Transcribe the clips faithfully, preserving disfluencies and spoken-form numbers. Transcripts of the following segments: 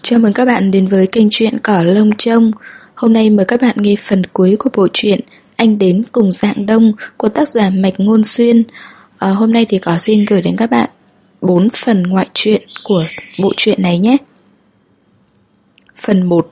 Chào mừng các bạn đến với kênh truyện Cỏ Lông Trông. Hôm nay mời các bạn nghe phần cuối của bộ truyện Anh Đến Cùng Dạng Đông của tác giả Mạch Ngôn Xuyên. à, Hôm nay thì Cỏ xin gửi đến các bạn bốn phần ngoại truyện của bộ truyện này nhé. Phần một.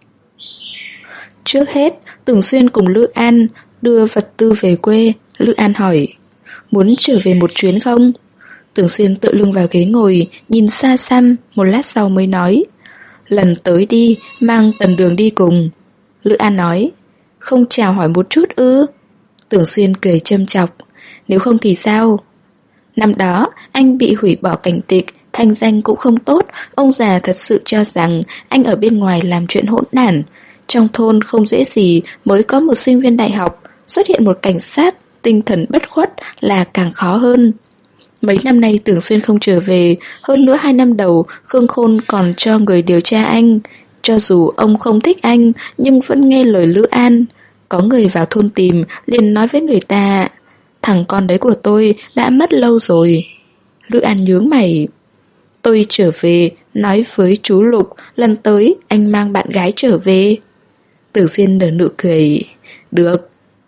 Trước hết, Tưởng Xuyên cùng Lữ An đưa vật tư về quê. Lữ An hỏi: muốn trở về một chuyến không? Tưởng Xuyên tựa lưng vào ghế ngồi, nhìn xa xăm, một lát sau mới nói: lần tới đi, mang Tần Đường đi cùng. Lữ An nói: không chào hỏi một chút ư? Tưởng Xuyên cười châm chọc: nếu không thì sao? Năm đó, anh bị hủy bỏ cảnh tịch, thanh danh cũng không tốt. Ông già thật sự cho rằng anh ở bên ngoài làm chuyện hỗn đản. Trong thôn không dễ gì mới có một sinh viên đại học, xuất hiện một cảnh sát tinh thần bất khuất là càng khó hơn. Mấy năm nay Tưởng Xuyên không trở về, hơn nữa hai năm đầu Khương Khôn còn cho người điều tra anh. Cho dù ông không thích anh, nhưng vẫn nghe lời Lữ An. Có người vào thôn tìm, liền nói với người ta: thằng con đấy của tôi đã mất lâu rồi. Lữ An nhướng mày: tôi trở về, nói với chú Lục, lần tới anh mang bạn gái trở về. Tưởng Xuyên nở nụ cười: được.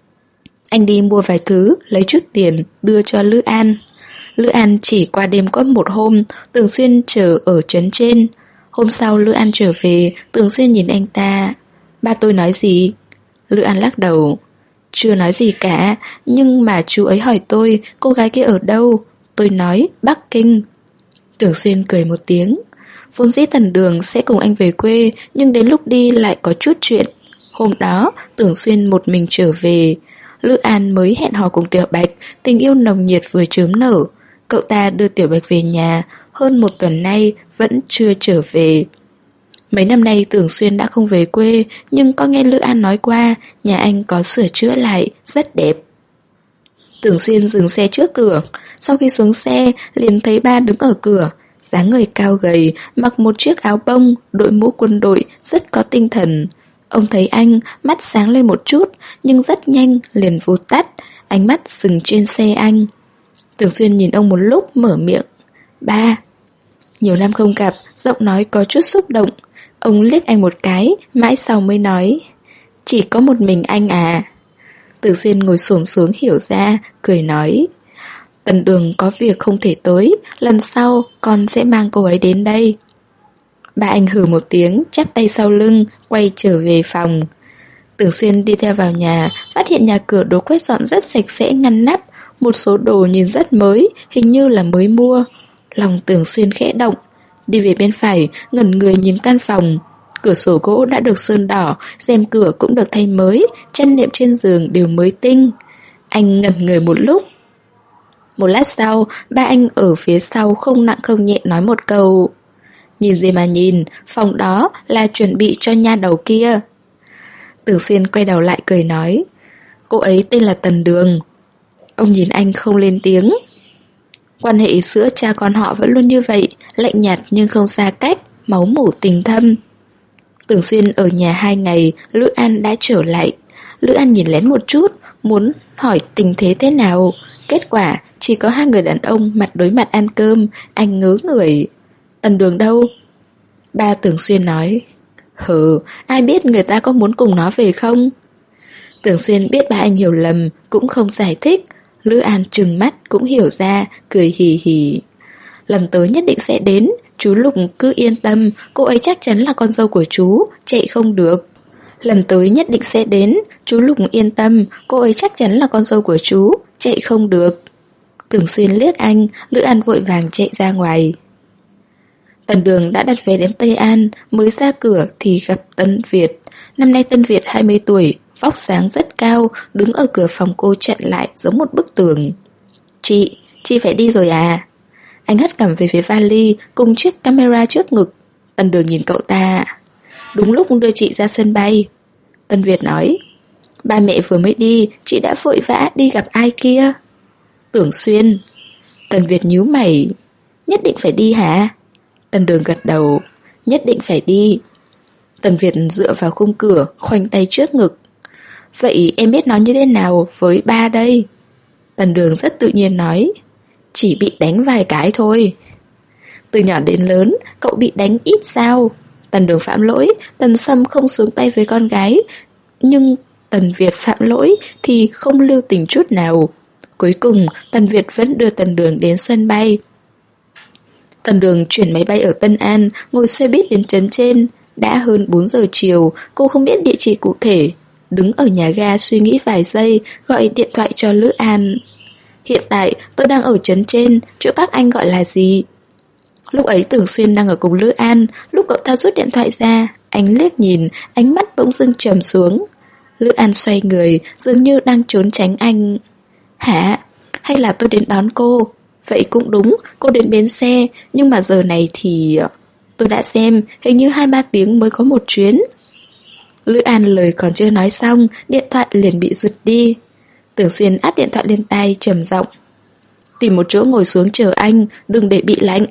Anh đi mua vài thứ, lấy chút tiền, đưa cho Lữ An. Lữ An chỉ qua đêm có một hôm, Tưởng Xuyên chờ ở trấn trên. Hôm sau Lữ An trở về, Tưởng Xuyên nhìn anh ta: ba tôi nói gì? Lữ An lắc đầu: chưa nói gì cả, nhưng mà chú ấy hỏi tôi cô gái kia ở đâu. Tôi nói Bắc Kinh. Tưởng Xuyên cười một tiếng. Vốn dĩ Tần Đường sẽ cùng anh về quê, nhưng đến lúc đi lại có chút chuyện. Hôm đó Tưởng Xuyên một mình trở về. Lữ An mới hẹn hò cùng Tiểu Bạch, tình yêu nồng nhiệt vừa chớm nở. Cậu ta đưa Tiểu Bạch về nhà, hơn một tuần nay vẫn chưa trở về. Mấy năm nay Tưởng Xuyên đã không về quê, nhưng có nghe Lữ An nói qua nhà anh có sửa chữa lại, rất đẹp. Tưởng Xuyên dừng xe trước cửa. Sau khi xuống xe, liền thấy ba đứng ở cửa. Dáng người cao gầy, mặc một chiếc áo bông, đội mũ quân đội, rất có tinh thần. Ông thấy anh, mắt sáng lên một chút, nhưng rất nhanh liền vụt tắt. Ánh mắt dừng trên xe anh. Tưởng Xuyên nhìn ông một lúc, mở miệng: ba. Nhiều năm không gặp, giọng nói có chút xúc động. Ông liếc anh một cái, mãi sau mới nói: chỉ có một mình anh à? Tưởng Xuyên ngồi xổm xuống hiểu ra, cười nói: Tần Đường có việc không thể tới, lần sau con sẽ mang cô ấy đến đây. Ba anh hừ một tiếng, chắp tay sau lưng, quay trở về phòng. Tưởng Xuyên đi theo vào nhà, phát hiện nhà cửa đồ quét dọn rất sạch sẽ ngăn nắp. Một số đồ nhìn rất mới, hình như là mới mua. Lòng Tưởng Xuyên khẽ động. Đi về bên phải, ngẩn người nhìn căn phòng. Cửa sổ gỗ đã được sơn đỏ, rèm cửa cũng được thay mới, chân nệm trên giường đều mới tinh. Anh ngẩn người một lúc. Một lát sau, ba anh ở phía sau không nặng không nhẹ nói một câu: nhìn gì mà nhìn, phòng đó là chuẩn bị cho nha đầu kia. Tưởng Xuyên quay đầu lại cười nói: cô ấy tên là Tần Đường. Ông nhìn anh không lên tiếng. Quan hệ giữa cha con họ vẫn luôn như vậy, lạnh nhạt nhưng không xa cách, máu mủ tình thâm. Tưởng Xuyên ở nhà hai ngày, Lữ An đã trở lại. Lữ An nhìn lén một chút, muốn hỏi tình thế thế nào. Kết quả chỉ có hai người đàn ông mặt đối mặt ăn cơm. Anh ngớ người. Tần Đường đâu? Ba Tưởng Xuyên nói: hừ, ai biết người ta có muốn cùng nó về không? Tưởng Xuyên biết ba anh hiểu lầm, cũng không giải thích. Lữ An trừng mắt cũng hiểu ra, cười hì hì. Lần tới nhất định sẽ đến, chú Lục cứ yên tâm, cô ấy chắc chắn là con dâu của chú, chạy không được. Lần tới nhất định sẽ đến, chú Lục yên tâm, cô ấy chắc chắn là con dâu của chú, chạy không được. Tưởng Xuyên liếc anh, Lữ An vội vàng chạy ra ngoài. Tần Đường đã đặt vé đến Tây An, mới ra cửa thì gặp Tân Việt. Năm nay Tân Việt hai mươi tuổi, vóc dáng rất cao, đứng ở cửa phòng cô chặn lại giống một bức tường. Chị, chị phải đi rồi à? Anh hất cằm về phía vali cùng chiếc camera trước ngực. Tần Đường nhìn cậu ta. Đúng lúc đưa chị ra sân bay. Tân Việt nói: ba mẹ vừa mới đi, chị đã vội vã đi gặp ai kia? Tưởng Xuyên. Tần Việt nhíu mày. Nhất định phải đi hả? Tần Đường gật đầu. Nhất định phải đi. Tần Việt dựa vào khung cửa, khoanh tay trước ngực. Vậy em biết nói như thế nào với ba đây? Tần Đường rất tự nhiên nói: chỉ bị đánh vài cái thôi. Từ nhỏ đến lớn, cậu bị đánh ít sao? Tần Đường phạm lỗi, Tần Sâm không xuống tay với con gái, nhưng Tần Việt phạm lỗi thì không lưu tình chút nào. Cuối cùng, Tần Việt vẫn đưa Tần Đường đến sân bay. Tần Đường chuyển máy bay ở Tân An, ngồi xe buýt đến trấn trên. Đã hơn bốn giờ chiều, cô không biết địa chỉ cụ thể. Đứng ở nhà ga suy nghĩ vài giây, gọi điện thoại cho Lữ An. Hiện tại tôi đang ở trấn trên, chỗ các anh gọi là gì? Lúc ấy Tưởng Xuyên đang ở cùng Lữ An. Lúc cậu ta rút điện thoại ra, anh liếc nhìn, ánh mắt bỗng dưng trầm xuống. Lữ An xoay người, dường như đang trốn tránh anh. Hả? Hay là tôi đến đón cô? Vậy cũng đúng, cô đến bến xe, nhưng mà giờ này thì... Tôi đã xem, hình như hai ba tiếng mới có một chuyến. Lữ An lời còn chưa nói xong, điện thoại liền bị giật đi. Tưởng Xuyên áp điện thoại lên tai trầm giọng. Tìm một chỗ ngồi xuống chờ anh, đừng để bị lạnh.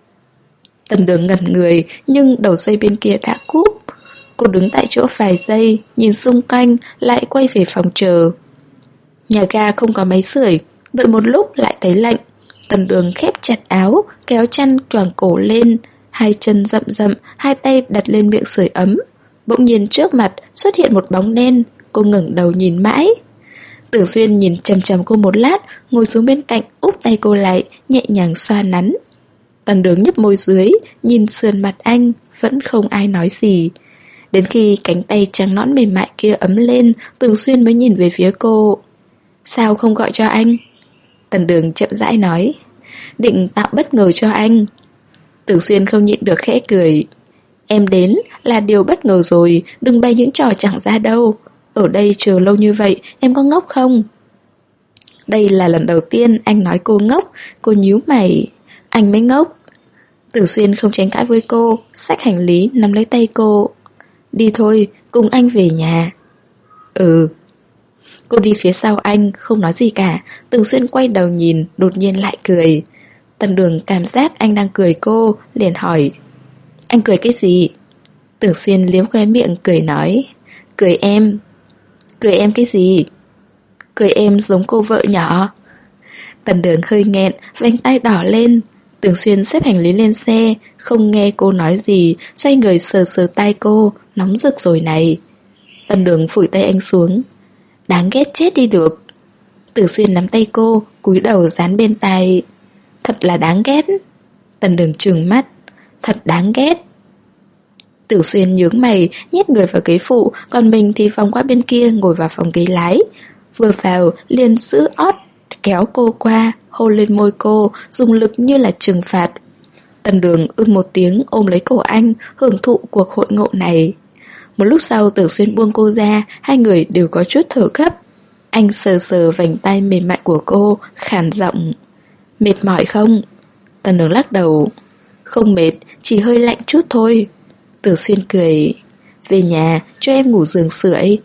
Tần Đường ngẩn người, nhưng đầu dây bên kia đã cúp. Cô đứng tại chỗ vài giây, nhìn xung quanh, lại quay về phòng chờ. Nhà ga không có máy sưởi, đợi một lúc lại thấy lạnh. Tần Đường khép chặt áo, kéo chăn choàng cổ lên, hai chân rậm rậm, hai tay đặt lên miệng sưởi ấm. Bỗng nhiên trước mặt xuất hiện một bóng đen, cô ngẩng đầu nhìn mãi. Tưởng Xuyên nhìn chằm chằm cô một lát, ngồi xuống bên cạnh úp tay cô lại, nhẹ nhàng xoa nắn. Tần Đường nhấp môi dưới, nhìn sườn mặt anh, vẫn không ai nói gì. Đến khi cánh tay trắng nõn mềm mại kia ấm lên, Tưởng Xuyên mới nhìn về phía cô. Sao không gọi cho anh? Tần Đường chậm rãi nói. Định tạo bất ngờ cho anh. Tưởng Xuyên không nhịn được khẽ cười. Em đến là điều bất ngờ rồi, đừng bày những trò chẳng ra đâu. Ở đây chờ lâu như vậy, em có ngốc không? Đây là lần đầu tiên anh nói cô ngốc. Cô nhíu mày. Anh mới ngốc. Tưởng Xuyên không tranh cãi với cô, xách hành lý nắm lấy tay cô. Đi thôi, cùng anh về nhà. Ừ. Cô đi phía sau anh, không nói gì cả. Tưởng Xuyên quay đầu nhìn, đột nhiên lại cười. Tần Đường cảm giác anh đang cười cô, liền hỏi. Anh cười cái gì? Tưởng Xuyên liếm khóe miệng cười nói. Cười em. Cười em cái gì? Cười em giống cô vợ nhỏ. Tần Đường hơi nghẹn, vành tay đỏ lên. Tưởng Xuyên xếp hành lý lên xe, không nghe cô nói gì, xoay người sờ sờ tay cô, nóng rực rồi này. Tần Đường phủi tay anh xuống. Đáng ghét chết đi được. Tưởng Xuyên nắm tay cô, cúi đầu dán bên tai. Thật là đáng ghét. Tần Đường trừng mắt. Thật đáng ghét. Tưởng Xuyên nhướng mày, nhét người vào ghế phụ, còn mình thì vòng qua bên kia ngồi vào phòng ghế lái. Vừa vào, liền giữ ót, kéo cô qua, hôn lên môi cô, dùng lực như là trừng phạt. Tần Đường ưm một tiếng ôm lấy cổ anh, hưởng thụ cuộc hội ngộ này. Một lúc sau Tưởng Xuyên buông cô ra, hai người đều có chút thở gấp. Anh sờ sờ vành tay mềm mại của cô, khàn giọng. Mệt mỏi không? Tần Đường lắc đầu. Không mệt, chỉ hơi lạnh chút thôi. Tưởng Xuyên cười. Về nhà, cho em ngủ giường sưởi.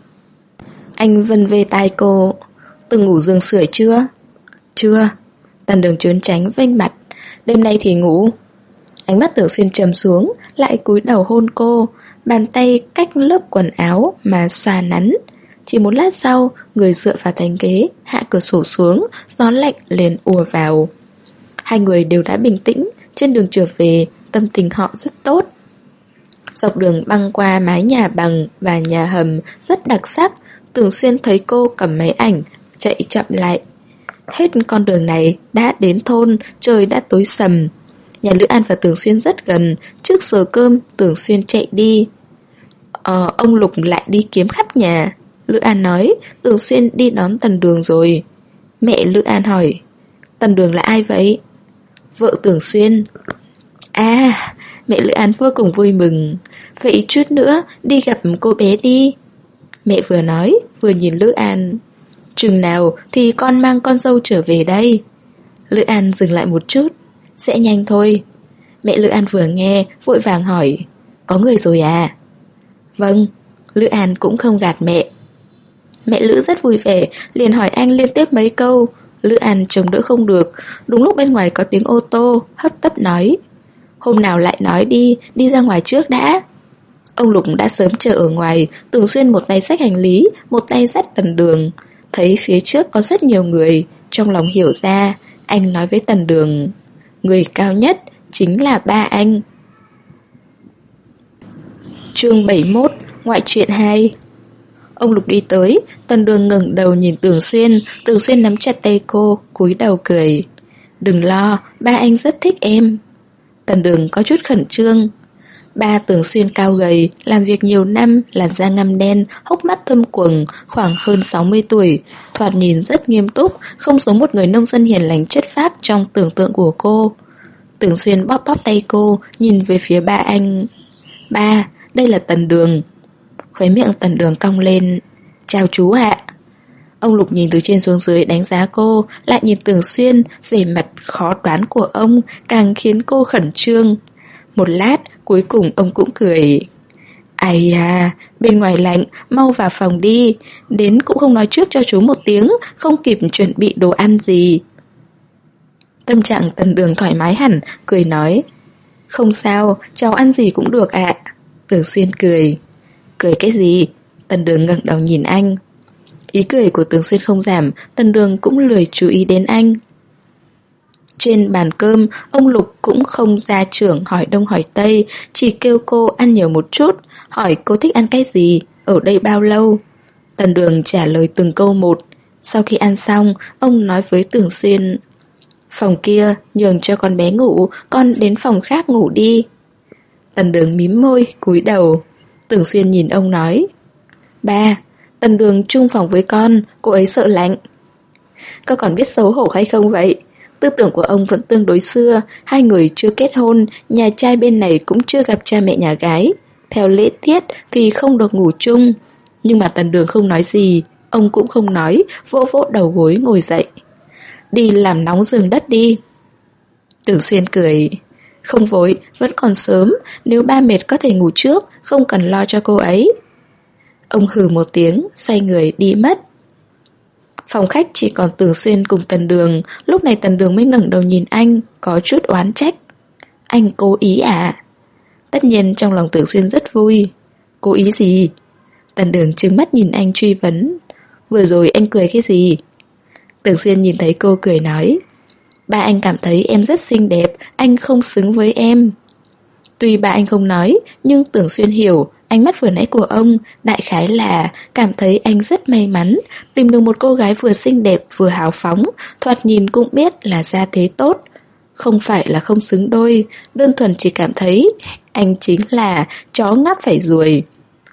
Anh vân về tai cô. Từng ngủ giường sưởi chưa? Chưa. Tần Đường trốn tránh vênh mặt. Đêm nay thì ngủ. Ánh mắt Tưởng Xuyên trầm xuống, lại cúi đầu hôn cô, bàn tay cách lớp quần áo mà xoa nắn. Chỉ một lát sau, người dựa vào thành ghế, hạ cửa sổ xuống, gió lạnh liền ùa vào. Hai người đều đã bình tĩnh, trên đường trở về, tâm tình họ rất tốt. Dọc đường băng qua mái nhà bằng và nhà hầm rất đặc sắc. Tưởng Xuyên thấy cô cầm máy ảnh, chạy chậm lại. Hết con đường này đã đến thôn, trời đã tối sầm. Nhà Lữ An và Tưởng Xuyên rất gần. Trước giờ cơm, Tưởng Xuyên chạy đi. Ờ, ông Lục lại đi kiếm khắp nhà. Lữ An nói, Tưởng Xuyên đi đón Tần Đường rồi. Mẹ Lữ An hỏi, Tần Đường là ai vậy? Vợ Tưởng Xuyên. À, mẹ Lữ An vô cùng vui mừng. Vậy chút nữa đi gặp cô bé đi. Mẹ vừa nói, vừa nhìn Lữ An. Chừng nào thì con mang con dâu trở về đây? Lữ An dừng lại một chút. Sẽ nhanh thôi. Mẹ Lữ An vừa nghe, vội vàng hỏi, có người rồi à? Vâng. Lữ An cũng không gạt mẹ. Mẹ Lữ rất vui vẻ, liền hỏi anh liên tiếp mấy câu. Lữ An chống đỡ không được. Đúng lúc bên ngoài có tiếng ô tô, hấp tấp nói, hôm nào lại nói đi, đi ra ngoài trước đã. Ông Lục đã sớm chờ ở ngoài. Tưởng Xuyên một tay xách hành lý, một tay dắt Tần Đường. Thấy phía trước có rất nhiều người, trong lòng hiểu ra. Anh nói với Tần Đường, người cao nhất chính là ba anh. Chương bảy mươi mốt, ngoại truyện hai. Ông Lục đi tới, Tần Đường ngẩng đầu nhìn Tưởng Xuyên, Tưởng Xuyên nắm chặt tay cô, cúi đầu cười. Đừng lo, ba anh rất thích em. Tần Đường có chút khẩn trương. Ba Tưởng Xuyên cao gầy, làm việc nhiều năm, làn da ngăm đen, hốc mắt thâm quầng, khoảng hơn sáu mươi tuổi, thoạt nhìn rất nghiêm túc, không giống một người nông dân hiền lành chất phác trong tưởng tượng của cô. Tưởng Xuyên bóp bóp tay cô, nhìn về phía ba anh. Ba, đây là Tần Đường. Khóe miệng Tần Đường cong lên. Chào chú ạ. Ông Lục nhìn từ trên xuống dưới đánh giá cô, lại nhìn Tưởng Xuyên, vẻ mặt khó đoán của ông càng khiến cô khẩn trương. Một lát, cuối cùng ông cũng cười. Ai à, bên ngoài lạnh, mau vào phòng đi. Đến cũng không nói trước cho chú một tiếng, không kịp chuẩn bị đồ ăn gì. Tâm trạng Tần Đường thoải mái hẳn, cười nói. Không sao, cháu ăn gì cũng được ạ. Tưởng Xuyên cười. Cười cái gì? Tần Đường ngẩng đầu nhìn anh. Ý cười của Tưởng Xuyên không giảm, Tần Đường cũng lười chú ý đến anh. Trên bàn cơm, ông Lục cũng không ra trưởng hỏi đông hỏi tây, chỉ kêu cô ăn nhiều một chút, hỏi cô thích ăn cái gì, ở đây bao lâu. Tần Đường trả lời từng câu một. Sau khi ăn xong, ông nói với Tưởng Xuyên. Phòng kia nhường cho con bé ngủ, con đến phòng khác ngủ đi. Tần Đường mím môi, cúi đầu. Tưởng Xuyên nhìn ông nói. Ba, Tần Đường chung phòng với con, cô ấy sợ lạnh. Con còn biết xấu hổ hay không vậy? Tư tưởng của ông vẫn tương đối xưa, hai người chưa kết hôn, nhà trai bên này cũng chưa gặp cha mẹ nhà gái. Theo lễ tiết thì không được ngủ chung. Nhưng mà Tần Đường không nói gì, ông cũng không nói, vỗ vỗ đầu gối ngồi dậy. Đi làm nóng giường đất đi. Tưởng Xuyên cười. Không vội, vẫn còn sớm, nếu ba mệt có thể ngủ trước, không cần lo cho cô ấy. Ông hừ một tiếng, xoay người đi mất. Phòng khách chỉ còn Tưởng Xuyên cùng Tần Đường, lúc này Tần Đường mới ngẩng đầu nhìn anh, có chút oán trách. Anh cố ý à? Tất nhiên trong lòng Tưởng Xuyên rất vui. Cố ý gì? Tần Đường trừng mắt nhìn anh truy vấn. Vừa rồi anh cười cái gì? Tưởng Xuyên nhìn thấy cô cười nói. Ba anh cảm thấy em rất xinh đẹp, anh không xứng với em. Tuy ba anh không nói, nhưng Tưởng Xuyên hiểu, ánh mắt vừa nãy của ông đại khái là cảm thấy anh rất may mắn tìm được một cô gái vừa xinh đẹp vừa hào phóng, thoạt nhìn cũng biết là gia thế tốt. Không phải là không xứng đôi, đơn thuần chỉ cảm thấy anh chính là chó ngáp phải ruồi.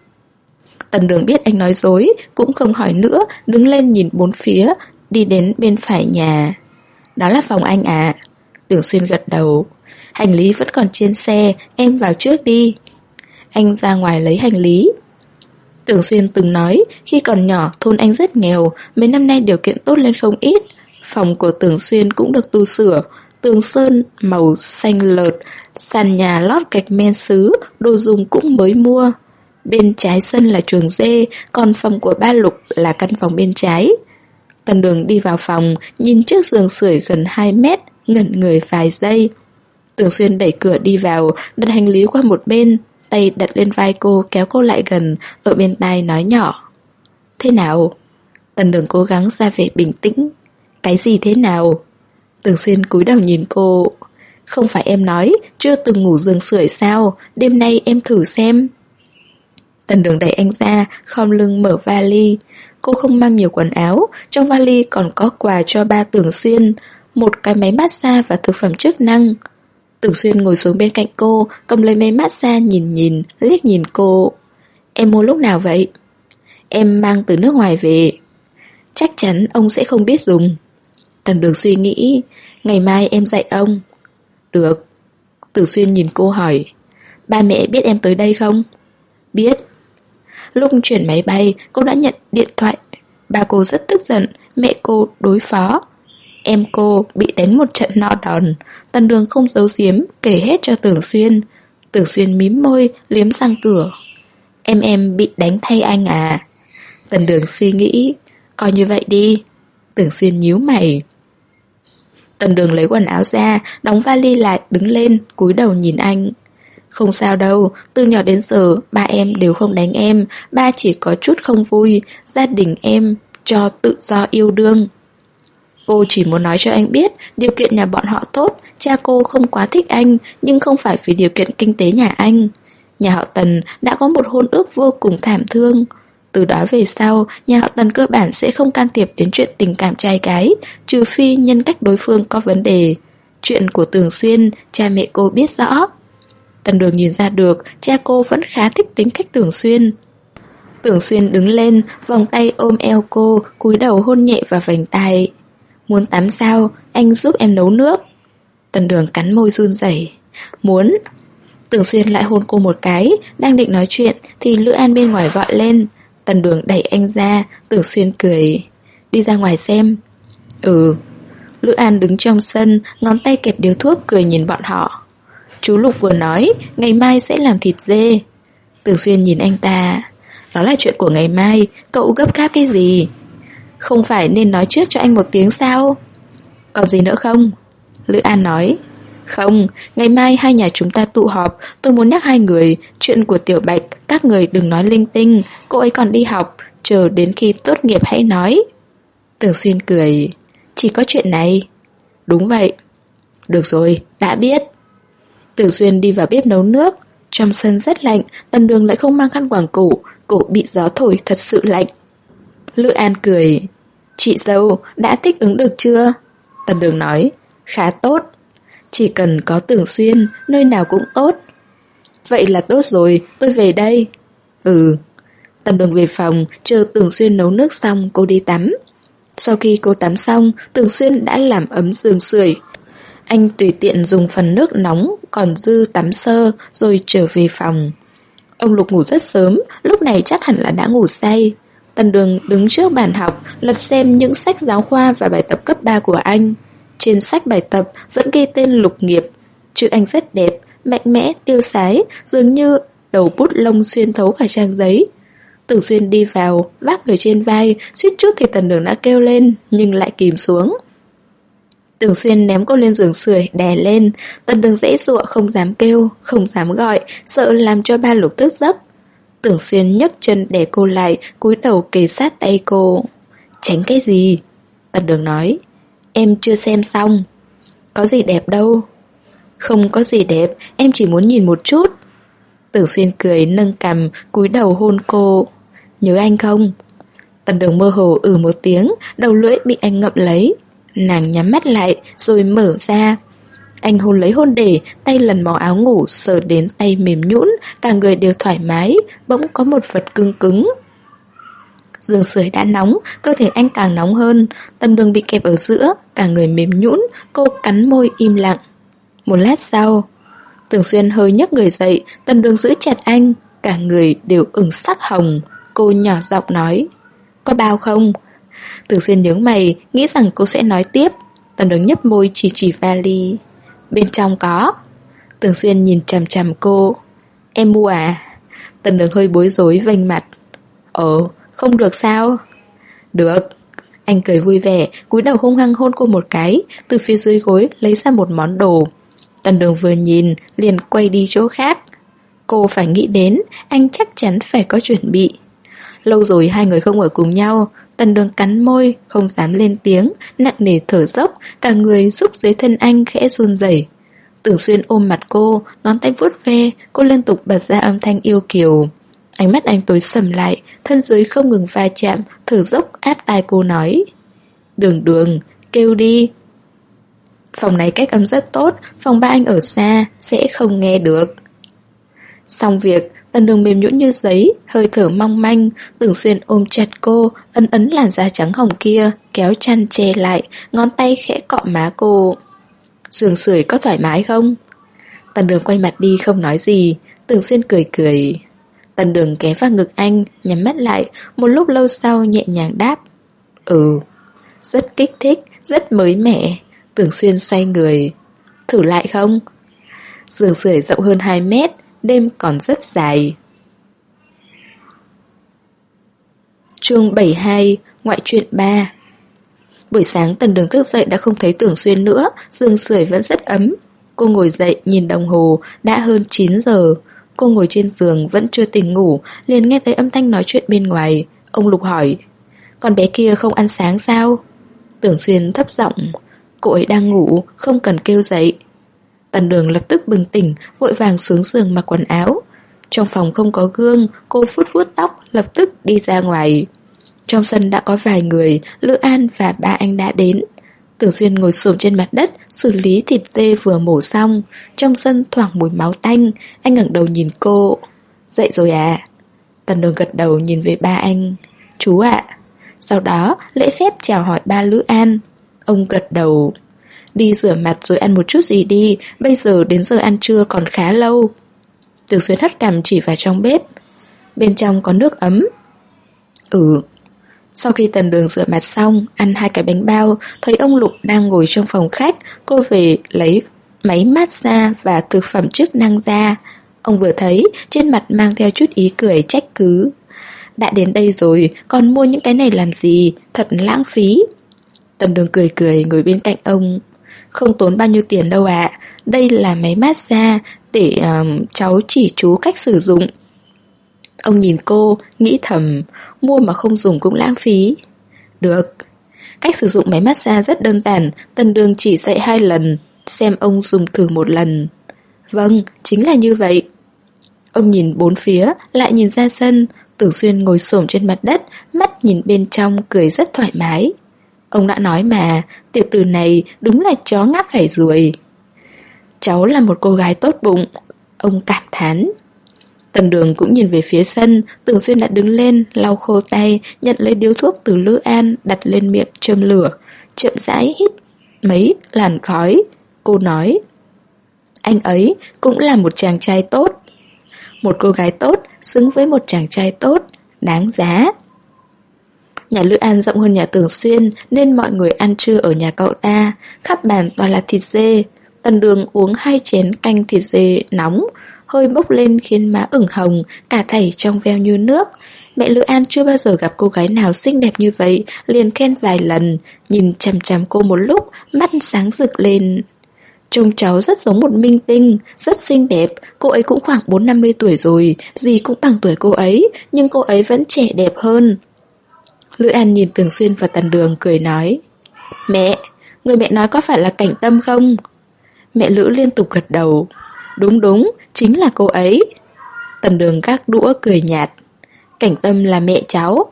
Tần Đường biết anh nói dối, cũng không hỏi nữa, đứng lên nhìn bốn phía, đi đến bên phải nhà. Đó là phòng anh à? Tưởng Xuyên gật đầu. Hành lý vẫn còn trên xe, em vào trước đi. Anh ra ngoài lấy hành lý. Tưởng Xuyên từng nói, khi còn nhỏ thôn anh rất nghèo, mấy năm nay điều kiện tốt lên không ít. Phòng của Tưởng Xuyên cũng được tu sửa, tường sơn màu xanh lợt, sàn nhà lót gạch men sứ, đồ dùng cũng mới mua. Bên trái sân là chuồng dê, còn phòng của ba Lục là căn phòng bên trái. Tần Đường đi vào phòng, nhìn chiếc giường sưởi gần hai mét, ngẩn người vài giây. Tưởng Xuyên đẩy cửa đi vào, đặt hành lý qua một bên, tay đặt lên vai cô kéo cô lại gần, ở bên tai nói nhỏ. Thế nào? Tần Đường cố gắng ra vẻ bình tĩnh. Cái gì thế nào? Tưởng Xuyên cúi đầu nhìn cô. Không phải em nói chưa từng ngủ giường sưởi sao? Đêm nay em thử xem. Tần Đường đẩy anh ra, khom lưng mở vali. Cô không mang nhiều quần áo, trong vali còn có quà cho ba Tưởng Xuyên, một cái máy massage và thực phẩm chức năng. Tưởng Xuyên ngồi xuống bên cạnh cô, cầm lấy máy massage nhìn nhìn, liếc nhìn cô. Em mua lúc nào vậy? Em mang từ nước ngoài về. Chắc chắn ông sẽ không biết dùng. Tần Đường suy nghĩ, ngày mai em dạy ông. Được. Tưởng Xuyên nhìn cô hỏi, ba mẹ biết em tới đây không? Biết. Lúc chuyển máy bay, cô đã nhận điện thoại. Ba cô rất tức giận, mẹ cô đối phó. Em cô bị đánh một trận no đòn. Tần Đường không giấu giếm, kể hết cho Tưởng Xuyên. Tưởng Xuyên mím môi, liếm răng cửa. Em em bị đánh thay anh à? Tần Đường suy nghĩ, coi như vậy đi. Tưởng Xuyên nhíu mày. Tần Đường lấy quần áo ra, đóng vali lại, đứng lên, cúi đầu nhìn anh. Không sao đâu, từ nhỏ đến giờ ba em đều không đánh em, ba chỉ có chút không vui, gia đình em cho tự do yêu đương. Cô chỉ muốn nói cho anh biết, điều kiện nhà bọn họ tốt, cha cô không quá thích anh, nhưng không phải vì điều kiện kinh tế nhà anh. Nhà họ Tần đã có một hôn ước vô cùng thảm thương. Từ đó về sau, nhà họ Tần cơ bản sẽ không can thiệp đến chuyện tình cảm trai gái, trừ phi nhân cách đối phương có vấn đề. Chuyện của Tưởng Xuyên, cha mẹ cô biết rõ. Tần Đường nhìn ra được, cha cô vẫn khá thích tính cách Tưởng Xuyên. Tưởng Xuyên đứng lên, vòng tay ôm eo cô, cúi đầu hôn nhẹ vào vành tai. Muốn tắm sao, anh giúp em nấu nước. Tần Đường cắn môi run rẩy. Muốn. Tưởng Xuyên lại hôn cô một cái, đang định nói chuyện thì Lữ An bên ngoài gọi lên. Tần Đường đẩy anh ra, Tưởng Xuyên cười. Đi ra ngoài xem. Ừ. Lữ An đứng trong sân, ngón tay kẹp điếu thuốc cười nhìn bọn họ. Chú Lục vừa nói, ngày mai sẽ làm thịt dê. Tưởng Xuyên nhìn anh ta. Đó là chuyện của ngày mai, cậu gấp gáp cái gì? Không phải nên nói trước cho anh một tiếng sao? Còn gì nữa không? Lữ An nói. Không, ngày mai hai nhà chúng ta tụ họp, tôi muốn nhắc hai người, chuyện của Tiểu Bạch, các người đừng nói linh tinh, cô ấy còn đi học, chờ đến khi tốt nghiệp hãy nói. Tưởng Xuyên cười. Chỉ có chuyện này. Đúng vậy. Được rồi, đã biết. Tưởng Xuyên đi vào bếp nấu nước. Trong sân rất lạnh, Tần Đường lại không mang khăn quàng cổ, cổ bị gió thổi thật sự lạnh. Lữ An cười. Chị dâu, đã thích ứng được chưa? Tần Đường nói. Khá tốt. Chỉ cần có Tưởng Xuyên, nơi nào cũng tốt. Vậy là tốt rồi, tôi về đây. Ừ. Tần Đường về phòng, chờ Tưởng Xuyên nấu nước xong cô đi tắm. Sau khi cô tắm xong, Tưởng Xuyên đã làm ấm giường sưởi. Anh tùy tiện dùng phần nước nóng còn dư tắm sơ rồi trở về phòng. Ông Lục ngủ rất sớm, lúc này chắc hẳn là đã ngủ say. Tần Đường đứng trước bàn học, lật xem những sách giáo khoa và bài tập cấp ba của anh. Trên sách bài tập vẫn ghi tên Lục Nghiệp. Chữ anh rất đẹp, mạnh mẽ, tiêu sái, dường như đầu bút lông xuyên thấu cả trang giấy. Tưởng Xuyên đi vào, vác người trên vai, suýt chút thì Tần Đường đã kêu lên, nhưng lại kìm xuống. Tưởng Xuyên ném cô lên giường sưởi, đè lên. Tần Đường dãy dụa không dám kêu, không dám gọi, sợ làm cho ba Lục tức giấc. Tưởng Xuyên nhấc chân đè cô lại, cúi đầu kề sát tay cô. Tránh cái gì? Tần Đường nói. Em chưa xem xong. Có gì đẹp đâu. Không có gì đẹp, em chỉ muốn nhìn một chút. Tưởng Xuyên cười nâng cằm, cúi đầu hôn cô. Nhớ anh không? Tần Đường mơ hồ ừ một tiếng, đầu lưỡi bị anh ngậm lấy. Nàng nhắm mắt lại rồi mở ra. Anh hôn lấy hôn để, tay lần mò áo ngủ, sờ đến tay mềm nhũn, cả người đều thoải mái, bỗng có một vật cứng cứng. Giường sưởi đã nóng, cơ thể anh càng nóng hơn. Tần Đường bị kẹp ở giữa, cả người mềm nhũn, cô cắn môi im lặng. Một lát sau, Tưởng Xuyên hơi nhấc người dậy, Tần Đường giữ chặt anh, cả người đều ửng sắc hồng. Cô nhỏ giọng nói. Có bao không? Tưởng Xuyên nhướng mày, nghĩ rằng cô sẽ nói tiếp. Tần Đường nhấp môi chỉ chỉ vali. Bên trong có. Tưởng Xuyên nhìn chằm chằm cô. Em mua à? Tần Đường hơi bối rối vênh mặt. Ồ, không được sao? Được. Anh cười vui vẻ, cúi đầu hung hăng hôn cô một cái, từ phía dưới gối lấy ra một món đồ. Tần Đường vừa nhìn, liền quay đi chỗ khác. Cô phải nghĩ đến, anh chắc chắn phải có chuẩn bị. Lâu rồi hai người không ở cùng nhau. Tần Đường cắn môi, không dám lên tiếng, nặng nề thở dốc, cả người giúp dưới thân anh khẽ run rẩy. Tưởng Xuyên ôm mặt cô, ngón tay vuốt ve, cô liên tục bật ra âm thanh yêu kiều. Ánh mắt anh tối sầm lại, thân dưới không ngừng va chạm, thở dốc áp tai cô nói. Đường Đường, kêu đi. Phòng này cách âm rất tốt, phòng ba anh ở xa, sẽ không nghe được. Xong việc, Tần Đường mềm nhũn như giấy, hơi thở mong manh. Tưởng Xuyên ôm chặt cô, ấn ấn làn da trắng hồng kia, kéo chăn che lại, ngón tay khẽ cọ má cô. Giường sưởi có thoải mái không? Tần Đường quay mặt đi không nói gì. Tưởng Xuyên cười cười. Tần Đường ghé vào ngực anh, nhắm mắt lại, một lúc lâu sau nhẹ nhàng đáp. Ừ. Rất kích thích, rất mới mẻ. Tưởng Xuyên xoay người. Thử lại không? Giường sưởi rộng hơn hai mét, đêm còn rất dài. Chương bảy mươi hai, ngoại truyện ba. Buổi sáng Tần Đường thức dậy đã không thấy Tưởng Xuyên nữa, giường sưởi vẫn rất ấm. Cô ngồi dậy nhìn đồng hồ, đã hơn chín giờ. Cô ngồi trên giường vẫn chưa tỉnh ngủ, liền nghe thấy âm thanh nói chuyện bên ngoài. Ông Lục hỏi, con bé kia không ăn sáng sao? Tưởng Xuyên thấp giọng, cô ấy đang ngủ, không cần kêu dậy. Tần Đường lập tức bừng tỉnh, vội vàng xuống giường mặc quần áo. Trong phòng không có gương, cô vuốt vuốt tóc, lập tức đi ra ngoài. Trong sân đã có vài người, Lữ An và ba anh đã đến. Tưởng Xuyên ngồi xổm trên mặt đất, xử lý thịt dê vừa mổ xong. Trong sân thoảng mùi máu tanh, anh ngẩng đầu nhìn cô. Dậy rồi à? Tần Đường gật đầu nhìn về ba anh. Chú ạ. Sau đó lễ phép chào hỏi ba Lữ An. Ông gật đầu. Đi rửa mặt rồi ăn một chút gì đi, bây giờ đến giờ ăn trưa còn khá lâu. Tưởng Xuyên hất cằm chỉ vào trong bếp. Bên trong có nước ấm. Ừ. Sau khi Tần Đường rửa mặt xong, ăn hai cái bánh bao, thấy ông Lục đang ngồi trong phòng khách, cô về lấy máy massage và thực phẩm chức năng ra. Ông vừa thấy, trên mặt mang theo chút ý cười trách cứ. Đã đến đây rồi, còn mua những cái này làm gì, thật lãng phí. Tần Đường cười cười ngồi bên cạnh ông. Không tốn bao nhiêu tiền đâu ạ, đây là máy massage để um, cháu chỉ chú cách sử dụng. Ông nhìn cô, nghĩ thầm, mua mà không dùng cũng lãng phí. Được. Cách sử dụng máy massage rất đơn giản, Tần Đường chỉ dạy hai lần, xem ông dùng thử một lần. Vâng, chính là như vậy. Ông nhìn bốn phía, lại nhìn ra sân. Tưởng Xuyên ngồi xổm trên mặt đất, mắt nhìn bên trong cười rất thoải mái. Ông đã nói mà, tiểu tử này đúng là chó ngáp phải ruồi. Cháu là một cô gái tốt bụng. Ông cảm thán. Tần Đường cũng nhìn về phía sân. Tưởng Xuyên đã đứng lên, lau khô tay, nhận lấy điếu thuốc từ Lữ An, đặt lên miệng châm lửa, chậm rãi hít mấy làn khói. Cô nói, anh ấy cũng là một chàng trai tốt. Một cô gái tốt xứng với một chàng trai tốt, đáng giá. Nhà Lữ An rộng hơn nhà Tưởng Xuyên, nên mọi người ăn trưa ở nhà cậu ta. Khắp bàn toàn là thịt dê. Tần Đường uống hai chén canh thịt dê nóng, hơi bốc lên khiến má ửng hồng, cả thảy trong veo như nước. Mẹ Lữ An chưa bao giờ gặp cô gái nào xinh đẹp như vậy, liền khen vài lần, nhìn chằm chằm cô một lúc, mắt sáng rực lên. Trông cháu rất giống một minh tinh, rất xinh đẹp, cô ấy cũng khoảng bốn năm mươi tuổi rồi, gì cũng bằng tuổi cô ấy, nhưng cô ấy vẫn trẻ đẹp hơn. Lữ An nhìn Tưởng Xuyên và Tần Đường cười nói, mẹ, người mẹ nói có phải là Cảnh Tâm không? Mẹ Lữ liên tục gật đầu. Đúng đúng, chính là cô ấy. Tần Đường gác đũa cười nhạt. Cảnh Tâm là mẹ cháu.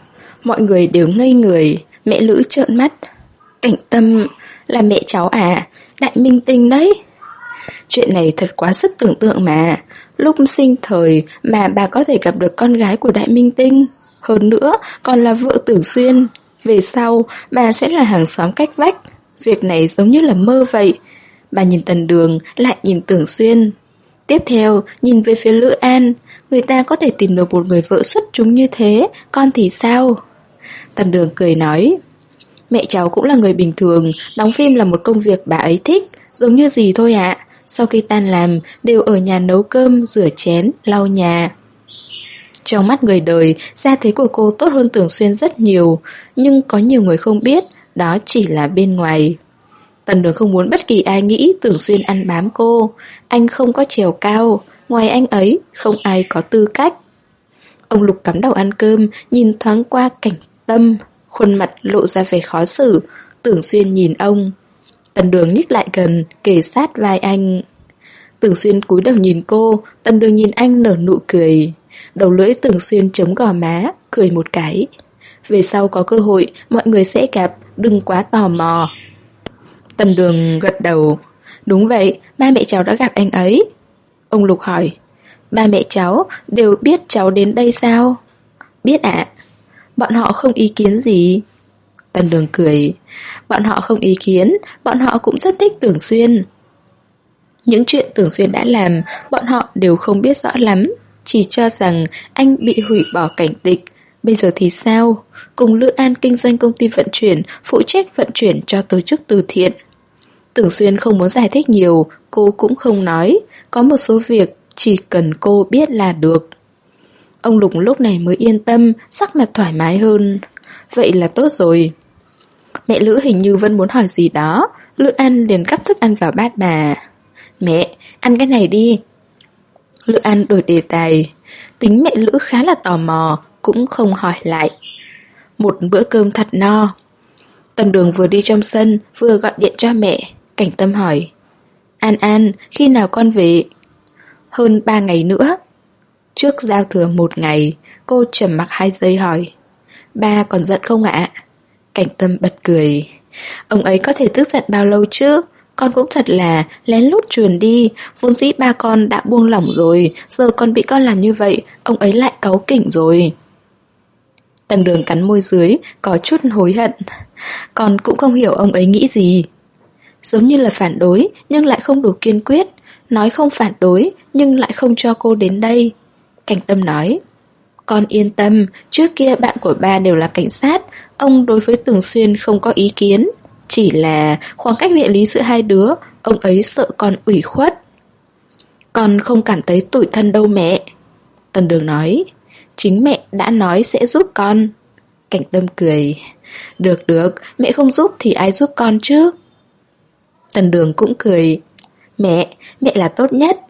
Mọi người đều ngây người. Mẹ Lữ trợn mắt. Cảnh Tâm là mẹ cháu à? Đại minh tinh đấy. Chuyện này thật quá sức tưởng tượng mà. Lúc sinh thời mà bà có thể gặp được con gái của đại minh tinh, hơn nữa còn là vợ Tưởng Xuyên. Về sau bà sẽ là hàng xóm cách vách. Việc này giống như là mơ vậy. Bà nhìn Tần Đường, lại nhìn Tưởng Xuyên. Tiếp theo, nhìn về phía Lữ An. Người ta có thể tìm được một người vợ xuất chúng như thế, con thì sao? Tần Đường cười nói, mẹ cháu cũng là người bình thường, đóng phim là một công việc bà ấy thích, giống như gì thôi ạ. Sau khi tan làm, đều ở nhà nấu cơm, rửa chén, lau nhà. Trong mắt người đời, gia thế của cô tốt hơn Tưởng Xuyên rất nhiều, nhưng có nhiều người không biết, đó chỉ là bên ngoài. Tần Đường không muốn bất kỳ ai nghĩ Tưởng Xuyên ăn bám cô. Anh không có chiều cao, ngoài anh ấy không ai có tư cách. Ông Lục cắm đầu ăn cơm, nhìn thoáng qua Cảnh Tâm, khuôn mặt lộ ra vẻ khó xử. Tưởng Xuyên nhìn ông. Tần Đường nhích lại gần, kề sát vai anh. Tưởng Xuyên cúi đầu nhìn cô, Tần Đường nhìn anh nở nụ cười. Đầu lưỡi Tưởng Xuyên chống gò má, cười một cái. Về sau có cơ hội, mọi người sẽ gặp, đừng quá tò mò. Tần Đường gật đầu. Đúng vậy, ba mẹ cháu đã gặp anh ấy. Ông Lục hỏi, ba mẹ cháu đều biết cháu đến đây sao? Biết ạ. Bọn họ không ý kiến gì? Tần Đường cười. Bọn họ không ý kiến, bọn họ cũng rất thích Tưởng Xuyên. Những chuyện Tưởng Xuyên đã làm, bọn họ đều không biết rõ lắm, chỉ cho rằng anh bị hủy bỏ cảnh tịch. Bây giờ thì sao? Cùng Lữ An kinh doanh công ty vận chuyển, phụ trách vận chuyển cho tổ chức từ thiện. Tưởng Xuyên không muốn giải thích nhiều, cô cũng không nói. Có một số việc chỉ cần cô biết là được. Ông Lục lúc này mới yên tâm, sắc mặt thoải mái hơn. Vậy là tốt rồi. Mẹ Lữ hình như vẫn muốn hỏi gì đó. Lữ An liền gắp thức ăn vào bát bà. Mẹ, ăn cái này đi. Lữ An đổi đề tài. Tính mẹ Lữ khá là tò mò, cũng không hỏi lại. Một bữa cơm thật no. Tần Đường vừa đi trong sân, vừa gọi điện cho mẹ. Cảnh Tâm hỏi, An An, khi nào con về? Hơn ba ngày nữa. Trước giao thừa một ngày, cô trầm mặc hai giây hỏi: Ba còn giận không ạ? Cảnh Tâm bật cười. Ông ấy có thể tức giận bao lâu chứ? Con cũng thật là lén lút chuồn đi. Vốn dĩ ba con đã buông lỏng rồi, giờ con bị con làm như vậy, ông ấy lại cáu kỉnh rồi. Tần Đường cắn môi dưới, có chút hối hận. Con cũng không hiểu ông ấy nghĩ gì. Giống như là phản đối, nhưng lại không đủ kiên quyết. Nói không phản đối, nhưng lại không cho cô đến đây. Cảnh Tâm nói: Con yên tâm, trước kia bạn của ba đều là cảnh sát. Ông đối với Tưởng Xuyên không có ý kiến. Chỉ là khoảng cách địa lý giữa hai đứa, ông ấy sợ con ủy khuất. Con không cảm thấy tủi thân đâu mẹ. Tần Đường nói: Chính mẹ đã nói sẽ giúp con. Cảnh Tâm cười: Được được, mẹ không giúp thì ai giúp con chứ? Tần Đường cũng cười: Mẹ, mẹ là tốt nhất.